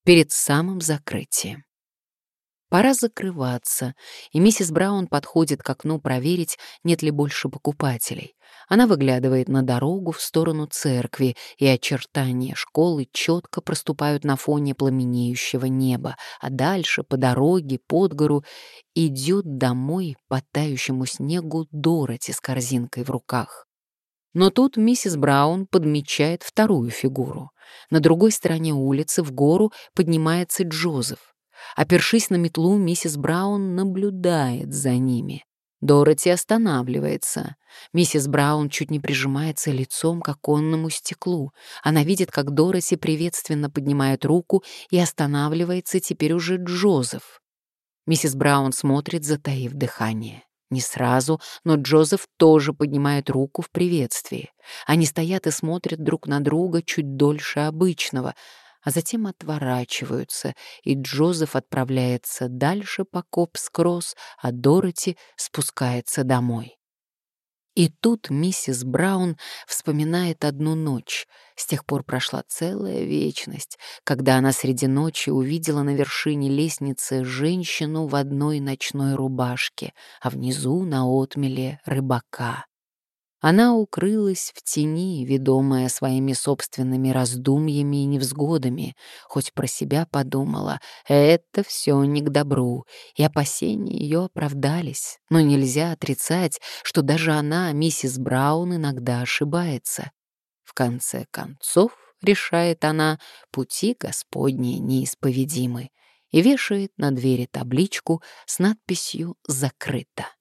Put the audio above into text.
перед самым закрытием. Пора закрываться, и миссис Браун подходит к окну проверить, нет ли больше покупателей. Она выглядывает на дорогу в сторону церкви, и очертания школы четко проступают на фоне пламенеющего неба, а дальше, по дороге, под гору, идет домой по тающему снегу Дороти с корзинкой в руках. Но тут миссис Браун подмечает вторую фигуру. На другой стороне улицы в гору поднимается Джозеф. Опершись на метлу, миссис Браун наблюдает за ними. Дороти останавливается. Миссис Браун чуть не прижимается лицом к оконному стеклу. Она видит, как Дороти приветственно поднимает руку, и останавливается теперь уже Джозеф. Миссис Браун смотрит, затаив дыхание. Не сразу, но Джозеф тоже поднимает руку в приветствии. Они стоят и смотрят друг на друга чуть дольше обычного, а затем отворачиваются, и Джозеф отправляется дальше по Копс-Кросс, а Дороти спускается домой. И тут миссис Браун вспоминает одну ночь. С тех пор прошла целая вечность, когда она среди ночи увидела на вершине лестницы женщину в одной ночной рубашке, а внизу на отмеле рыбака. Она укрылась в тени, ведомая своими собственными раздумьями и невзгодами, хоть про себя подумала, это все не к добру, и опасения ее оправдались. Но нельзя отрицать, что даже она, миссис Браун, иногда ошибается. В конце концов, решает она, пути Господни неисповедимы, и вешает на двери табличку с надписью «Закрыто».